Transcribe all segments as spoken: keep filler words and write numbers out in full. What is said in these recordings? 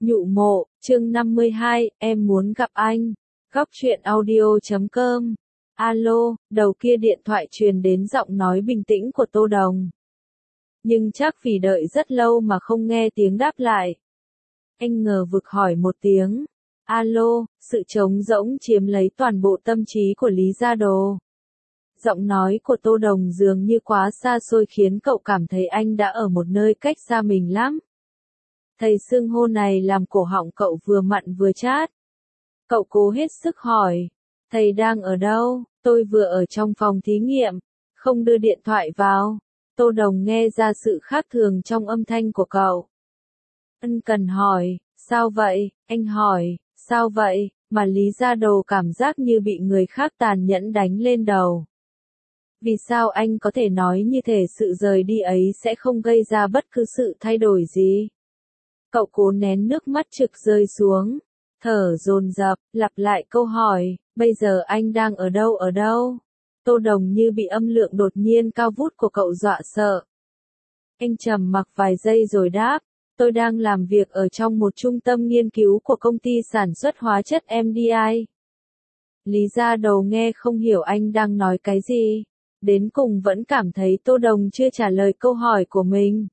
Nhụ mộ, chương năm mươi hai, em muốn gặp anh. Góc truyện audio chấm com. Alo, đầu kia điện thoại truyền đến giọng nói bình tĩnh của Tô Đồng. Nhưng chắc vì đợi rất lâu mà không nghe tiếng đáp lại. Anh ngờ vực hỏi một tiếng. Alo, sự trống rỗng chiếm lấy toàn bộ tâm trí của Lý Gia Đồ. Giọng nói của Tô Đồng dường như quá xa xôi khiến cậu cảm thấy anh đã ở một nơi cách xa mình lắm. Thầy xưng hô này làm cổ họng cậu vừa mặn vừa chát. Cậu cố hết sức hỏi, thầy đang ở đâu? Tôi vừa ở trong phòng thí nghiệm, không đưa điện thoại vào. Tô Đồng nghe ra sự khác thường trong âm thanh của cậu. Ân cần hỏi, sao vậy? Anh hỏi, sao vậy? Mà Lý Gia Đồ cảm giác như bị người khác tàn nhẫn đánh lên đầu. Vì sao anh có thể nói như thể sự rời đi ấy sẽ không gây ra bất cứ sự thay đổi gì? Cậu cố nén nước mắt trực rơi xuống, thở dồn dập, lặp lại câu hỏi, bây giờ anh đang ở đâu ở đâu? Tô Đồng như bị âm lượng đột nhiên cao vút của cậu dọa sợ. Anh trầm mặc vài giây rồi đáp, tôi đang làm việc ở trong một trung tâm nghiên cứu của công ty sản xuất hóa chất em đê i. Lý Gia Đồ nghe không hiểu anh đang nói cái gì, đến cùng vẫn cảm thấy Tô Đồng chưa trả lời câu hỏi của mình.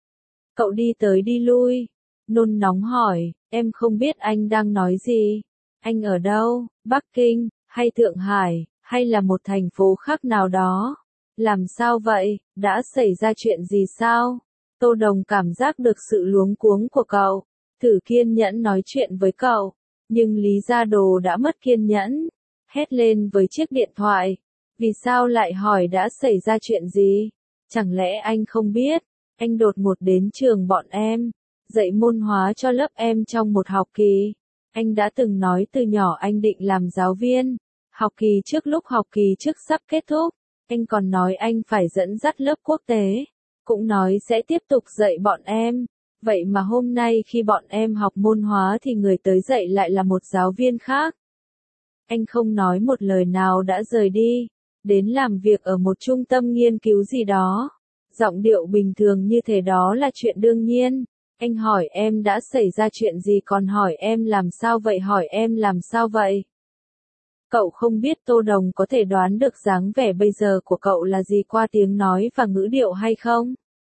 Cậu đi tới đi lui, nôn nóng hỏi, em không biết anh đang nói gì. Anh ở đâu, Bắc Kinh, hay Thượng Hải, hay là một thành phố khác nào đó? Làm sao vậy, đã xảy ra chuyện gì sao? Tô Đồng cảm giác được sự luống cuống của cậu, thử kiên nhẫn nói chuyện với cậu, nhưng Lý Gia Đồ đã mất kiên nhẫn, hét lên với chiếc điện thoại. Vì sao lại hỏi đã xảy ra chuyện gì? Chẳng lẽ anh không biết, anh đột ngột đến trường bọn em, dạy môn hóa cho lớp em trong một học kỳ. Anh đã từng nói từ nhỏ anh định làm giáo viên. Học kỳ trước lúc học kỳ trước sắp kết thúc, anh còn nói anh phải dẫn dắt lớp quốc tế, cũng nói sẽ tiếp tục dạy bọn em. Vậy mà hôm nay khi bọn em học môn hóa thì người tới dạy lại là một giáo viên khác. Anh không nói một lời nào đã rời đi, đến làm việc ở một trung tâm nghiên cứu gì đó. Giọng điệu bình thường như thế đó là chuyện đương nhiên. Anh hỏi em đã xảy ra chuyện gì còn hỏi em làm sao vậy hỏi em làm sao vậy? Cậu không biết Tô Đồng có thể đoán được dáng vẻ bây giờ của cậu là gì qua tiếng nói và ngữ điệu hay không?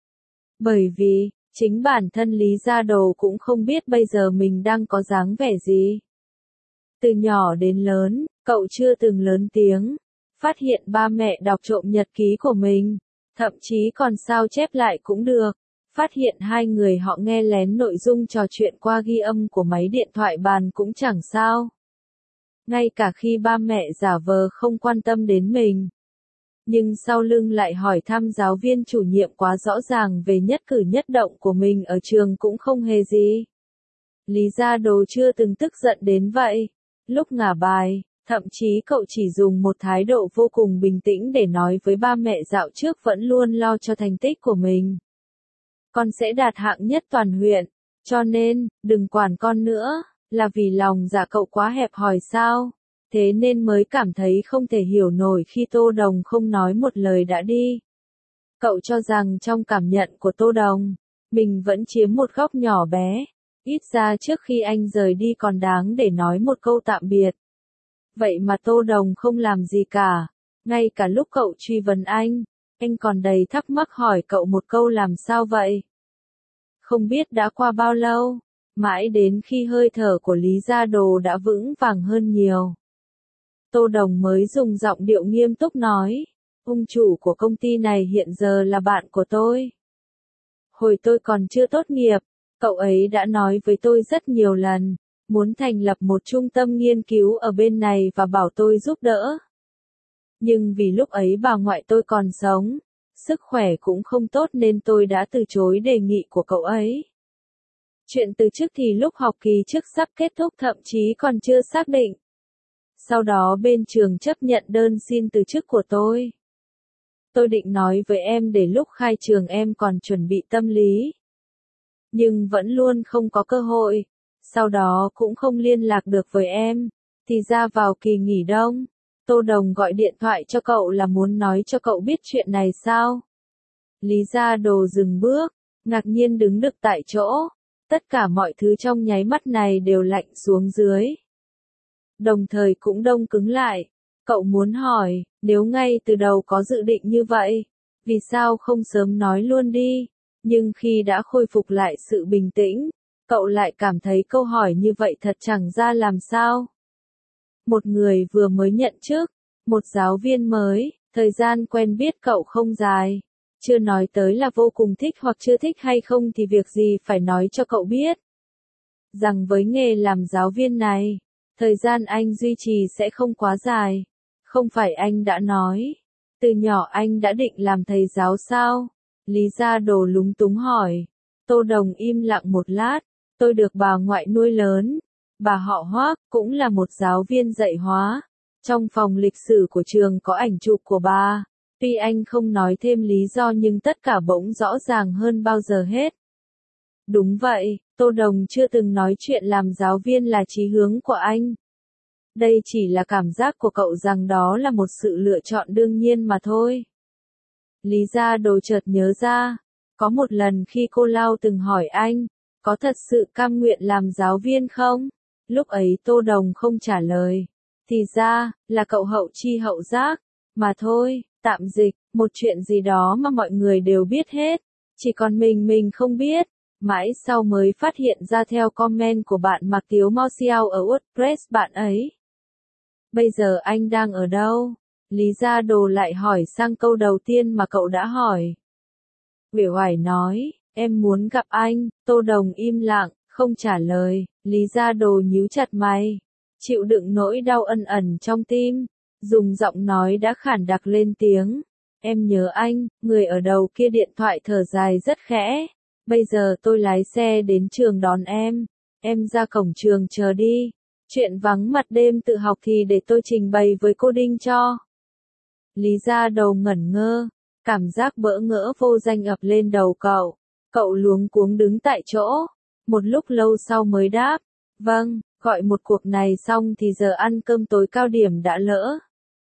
Bởi vì, chính bản thân Lý Gia Đồ cũng không biết bây giờ mình đang có dáng vẻ gì. Từ nhỏ đến lớn, cậu chưa từng lớn tiếng, phát hiện ba mẹ đọc trộm nhật ký của mình, thậm chí còn sao chép lại cũng được. Phát hiện hai người họ nghe lén nội dung trò chuyện qua ghi âm của máy điện thoại bàn cũng chẳng sao. Ngay cả khi ba mẹ giả vờ không quan tâm đến mình. Nhưng sau lưng lại hỏi thăm giáo viên chủ nhiệm quá rõ ràng về nhất cử nhất động của mình ở trường cũng không hề gì. Lý Gia Đồ chưa từng tức giận đến vậy. Lúc ngả bài, thậm chí cậu chỉ dùng một thái độ vô cùng bình tĩnh để nói với ba mẹ dạo trước vẫn luôn lo cho thành tích của mình. Con sẽ đạt hạng nhất toàn huyện, cho nên, đừng quản con nữa, là vì lòng dạ cậu quá hẹp hòi sao? Thế nên mới cảm thấy không thể hiểu nổi khi Tô Đồng không nói một lời đã đi. Cậu cho rằng trong cảm nhận của Tô Đồng, mình vẫn chiếm một góc nhỏ bé, ít ra trước khi anh rời đi còn đáng để nói một câu tạm biệt. Vậy mà Tô Đồng không làm gì cả, ngay cả lúc cậu truy vấn anh, anh còn đầy thắc mắc hỏi cậu một câu làm sao vậy? Không biết đã qua bao lâu, mãi đến khi hơi thở của Lý Gia Đồ đã vững vàng hơn nhiều. Tô Đồng mới dùng giọng điệu nghiêm túc nói, ông chủ của công ty này hiện giờ là bạn của tôi. Hồi tôi còn chưa tốt nghiệp, cậu ấy đã nói với tôi rất nhiều lần, muốn thành lập một trung tâm nghiên cứu ở bên này và bảo tôi giúp đỡ. Nhưng vì lúc ấy bà ngoại tôi còn sống, sức khỏe cũng không tốt nên tôi đã từ chối đề nghị của cậu ấy. Chuyện từ chức thì lúc học kỳ trước sắp kết thúc thậm chí còn chưa xác định. Sau đó bên trường chấp nhận đơn xin từ chức của tôi. Tôi định nói với em để lúc khai trường em còn chuẩn bị tâm lý. Nhưng vẫn luôn không có cơ hội. Sau đó cũng không liên lạc được với em. Thì ra vào kỳ nghỉ đông, Tô Đồng gọi điện thoại cho cậu là muốn nói cho cậu biết chuyện này sao? Lý Gia Đồ dừng bước, ngạc nhiên đứng được tại chỗ. Tất cả mọi thứ trong nháy mắt này đều lạnh xuống dưới. Đồng thời cũng đông cứng lại. Cậu muốn hỏi, nếu ngay từ đầu có dự định như vậy, vì sao không sớm nói luôn đi? Nhưng khi đã khôi phục lại sự bình tĩnh, cậu lại cảm thấy câu hỏi như vậy thật chẳng ra làm sao. Một người vừa mới nhận chức, một giáo viên mới, thời gian quen biết cậu không dài. Chưa nói tới là vô cùng thích hoặc chưa thích hay không thì việc gì phải nói cho cậu biết. Rằng với nghề làm giáo viên này, thời gian anh duy trì sẽ không quá dài. Không phải anh đã nói, từ nhỏ anh đã định làm thầy giáo sao? Lý Gia Đồ lúng túng hỏi. Tô Đồng im lặng một lát, tôi được bà ngoại nuôi lớn. Bà họ Hoác cũng là một giáo viên dạy hóa. Trong phòng lịch sử của trường có ảnh chụp của bà. Tuy anh không nói thêm lý do nhưng tất cả bỗng rõ ràng hơn bao giờ hết. Đúng vậy, Tô Đồng chưa từng nói chuyện làm giáo viên là chí hướng của anh. Đây chỉ là cảm giác của cậu rằng đó là một sự lựa chọn đương nhiên mà thôi. Lý Gia Đồ chợt nhớ ra, có một lần khi cô Lao từng hỏi anh, có thật sự cam nguyện làm giáo viên không? Lúc ấy Tô Đồng không trả lời. Thì ra, là cậu hậu chi hậu giác, mà thôi, tạm dịch, một chuyện gì đó mà mọi người đều biết hết, chỉ còn mình mình không biết. Mãi sau mới phát hiện ra theo comment của bạn Mạc Tiếu Martial ở WordPress bạn ấy. Bây giờ anh đang ở đâu? Lý Gia Đồ lại hỏi sang câu đầu tiên mà cậu đã hỏi. Uể oải nói, em muốn gặp anh. Tô Đồng im lặng, không trả lời. Lý Gia Đồ nhíu chặt mày, chịu đựng nỗi đau ân ẩn trong tim, dùng giọng nói đã khản đặc lên tiếng. Em nhớ anh. Người ở đầu kia điện thoại thở dài rất khẽ. Bây giờ tôi lái xe đến trường đón em. Em ra cổng trường chờ đi. Chuyện vắng mặt đêm tự học thì để tôi trình bày với cô Đinh cho. Lý Gia Đồ ngẩn ngơ, cảm giác bỡ ngỡ vô danh ập lên đầu cậu. Cậu luống cuống đứng tại chỗ, một lúc lâu sau mới đáp, vâng, gọi một cuộc này xong thì giờ ăn cơm tối cao điểm đã lỡ.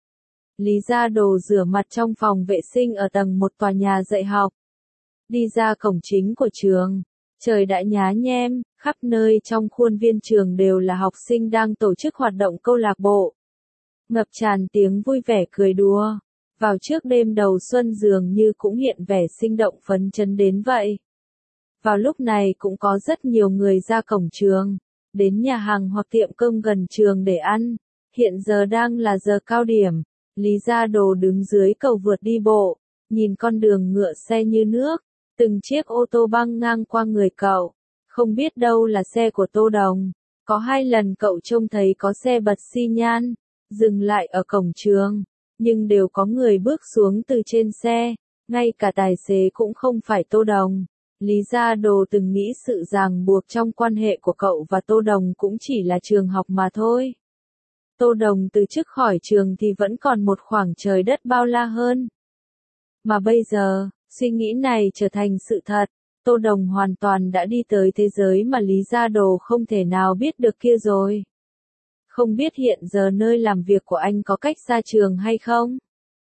Lý Gia Đồ rửa mặt trong phòng vệ sinh ở tầng một tòa nhà dạy học. Đi ra cổng chính của trường, trời đã nhá nhem, khắp nơi trong khuôn viên trường đều là học sinh đang tổ chức hoạt động câu lạc bộ. Ngập tràn tiếng vui vẻ cười đùa. Vào trước đêm đầu xuân dường như cũng hiện vẻ sinh động phấn chấn đến vậy. Vào lúc này cũng có rất nhiều người ra cổng trường, đến nhà hàng hoặc tiệm cơm gần trường để ăn. Hiện giờ đang là giờ cao điểm. Lý Gia Đồ đứng dưới cầu vượt đi bộ, nhìn con đường ngựa xe như nước, từng chiếc ô tô băng ngang qua người cậu. Không biết đâu là xe của Tô Đồng. Có hai lần cậu trông thấy có xe bật xi nhan, dừng lại ở cổng trường, nhưng đều có người bước xuống từ trên xe, ngay cả tài xế cũng không phải Tô Đồng. Lý Gia Đồ từng nghĩ sự ràng buộc trong quan hệ của cậu và Tô Đồng cũng chỉ là trường học mà thôi. Tô Đồng từ chức khỏi trường thì vẫn còn một khoảng trời đất bao la hơn. Mà bây giờ, suy nghĩ này trở thành sự thật. Tô Đồng hoàn toàn đã đi tới thế giới mà Lý Gia Đồ không thể nào biết được kia rồi. Không biết hiện giờ nơi làm việc của anh có cách xa trường hay không?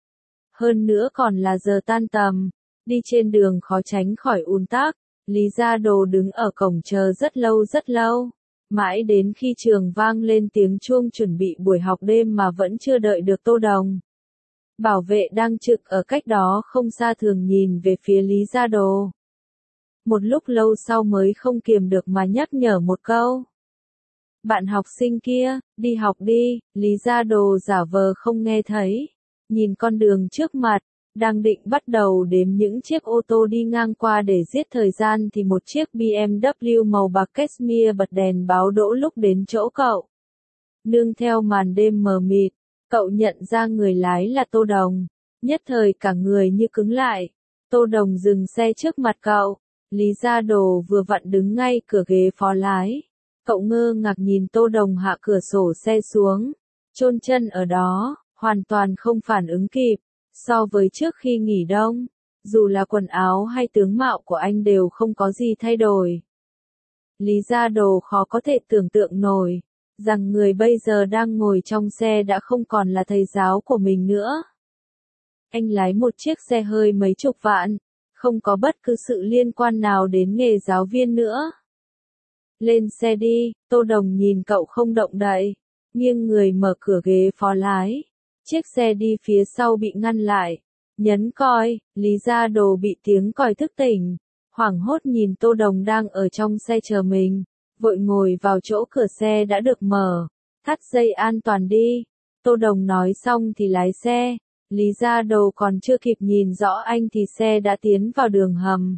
Hơn nữa còn là giờ tan tầm, đi trên đường khó tránh khỏi ùn tắc. Lý Gia Đồ đứng ở cổng chờ rất lâu rất lâu, mãi đến khi trường vang lên tiếng chuông chuẩn bị buổi học đêm mà vẫn chưa đợi được Tô Đồng. Bảo vệ đang trực ở cách đó không xa thường nhìn về phía Lý Gia Đồ. Một lúc lâu sau mới không kiềm được mà nhắc nhở một câu. Bạn học sinh kia, đi học đi. Lý Gia Đồ giả vờ không nghe thấy, nhìn con đường trước mặt, đang định bắt đầu đếm những chiếc ô tô đi ngang qua để giết thời gian thì một chiếc bê em vê màu bạc cashmere bật đèn báo đỗ lúc đến chỗ cậu. Nương theo màn đêm mờ mịt, cậu nhận ra người lái là Tô Đồng, nhất thời cả người như cứng lại. Tô Đồng dừng xe trước mặt cậu, Lý Gia Đồ vừa vặn đứng ngay cửa ghế phó lái. Cậu ngơ ngác nhìn Tô Đồng hạ cửa sổ xe xuống, chôn chân ở đó, hoàn toàn không phản ứng kịp. So với trước khi nghỉ đông, dù là quần áo hay tướng mạo của anh đều không có gì thay đổi. Lý Gia Đồ khó có thể tưởng tượng nổi, rằng người bây giờ đang ngồi trong xe đã không còn là thầy giáo của mình nữa. Anh lái một chiếc xe hơi mấy chục vạn, không có bất cứ sự liên quan nào đến nghề giáo viên nữa. Lên xe đi, Tô Đồng nhìn cậu không động đậy, nghiêng người mở cửa ghế phó lái. Chiếc xe đi phía sau bị ngăn lại. Nhấn còi, Lý Gia Đồ bị tiếng còi thức tỉnh. Hoảng hốt nhìn Tô Đồng đang ở trong xe chờ mình. Vội ngồi vào chỗ cửa xe đã được mở. Thắt dây an toàn đi. Tô Đồng nói xong thì lái xe. Lý Gia Đồ còn chưa kịp nhìn rõ anh thì xe đã tiến vào đường hầm.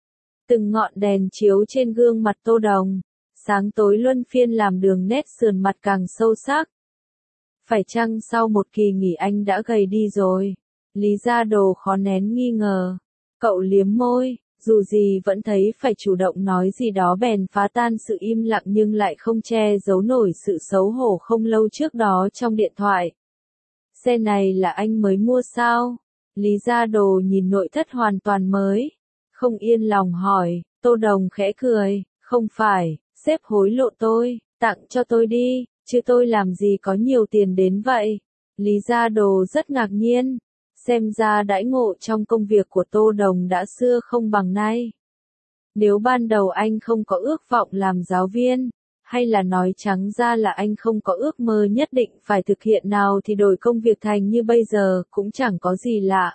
Từng ngọn đèn chiếu trên gương mặt Tô Đồng. Sáng tối luân phiên làm đường nét sườn mặt càng sâu sắc. Phải chăng sau một kỳ nghỉ anh đã gầy đi rồi? Lý Gia Đồ khó nén nghi ngờ. Cậu liếm môi, dù gì vẫn thấy phải chủ động nói gì đó bèn phá tan sự im lặng nhưng lại không che giấu nổi sự xấu hổ không lâu trước đó trong điện thoại. Xe này là anh mới mua sao? Lý Gia Đồ nhìn nội thất hoàn toàn mới. Không yên lòng hỏi, Tô Đồng khẽ cười, không phải, sếp hối lộ tôi, tặng cho tôi đi, chứ tôi làm gì có nhiều tiền đến vậy. Lý Gia Đồ rất ngạc nhiên, xem ra đãi ngộ trong công việc của Tô Đồng đã xưa không bằng nay. Nếu ban đầu anh không có ước vọng làm giáo viên, hay là nói trắng ra là anh không có ước mơ nhất định phải thực hiện nào thì đổi công việc thành như bây giờ cũng chẳng có gì lạ.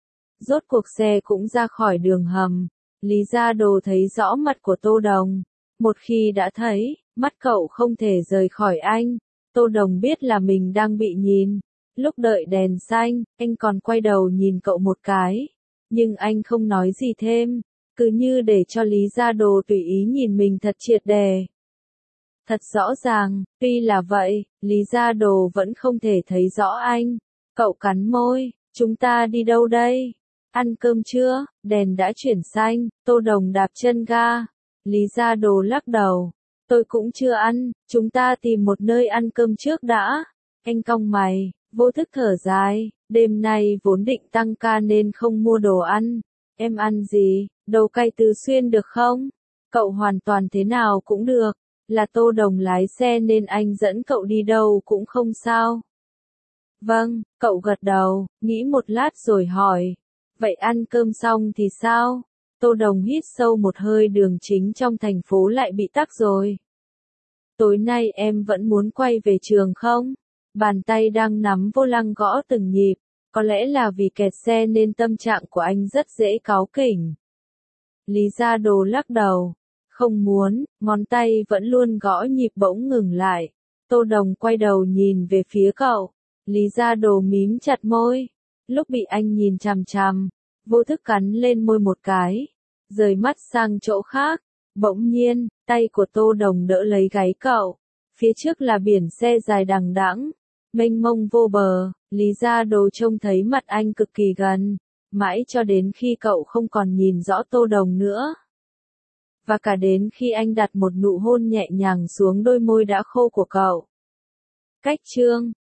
Rốt cuộc xe cũng ra khỏi đường hầm, Lý Gia Đồ thấy rõ mặt của Tô Đồng. Một khi đã thấy, mắt cậu không thể rời khỏi anh. Tô Đồng biết là mình đang bị nhìn. Lúc đợi đèn xanh, anh còn quay đầu nhìn cậu một cái. Nhưng anh không nói gì thêm, cứ như để cho Lý Gia Đồ tùy ý nhìn mình thật triệt để. Thật rõ ràng, tuy là vậy, Lý Gia Đồ vẫn không thể thấy rõ anh. Cậu cắn môi, chúng ta đi đâu đây? Ăn cơm chưa? Đèn đã chuyển xanh, Tô Đồng đạp chân ga. Lý Gia Đồ lắc đầu. Tôi cũng chưa ăn, chúng ta tìm một nơi ăn cơm trước đã. Anh cong mày, vô thức thở dài, đêm nay vốn định tăng ca nên không mua đồ ăn. Em ăn gì, đầu cay Tứ Xuyên được không? Cậu hoàn toàn thế nào cũng được, là Tô Đồng lái xe nên anh dẫn cậu đi đâu cũng không sao. Vâng, cậu gật đầu, nghĩ một lát rồi hỏi. Vậy ăn cơm xong thì sao? Tô Đồng hít sâu một hơi, đường chính trong thành phố lại bị tắc rồi. Tối nay em vẫn muốn quay về trường không? Bàn tay đang nắm vô lăng gõ từng nhịp, có lẽ là vì kẹt xe nên tâm trạng của anh rất dễ cáu kỉnh. Lý Gia Đồ lắc đầu, không muốn, ngón tay vẫn luôn gõ nhịp bỗng ngừng lại. Tô Đồng quay đầu nhìn về phía cậu, Lý Gia Đồ mím chặt môi, lúc bị anh nhìn chằm chằm, vô thức cắn lên môi một cái, rời mắt sang chỗ khác. Bỗng nhiên, tay của Tô Đồng đỡ lấy gáy cậu, phía trước là biển xe dài đằng đẵng, mênh mông vô bờ. Lý Gia Đồ trông thấy mặt anh cực kỳ gần, mãi cho đến khi cậu không còn nhìn rõ Tô Đồng nữa. Và cả đến khi anh đặt một nụ hôn nhẹ nhàng xuống đôi môi đã khô của cậu. Cách chương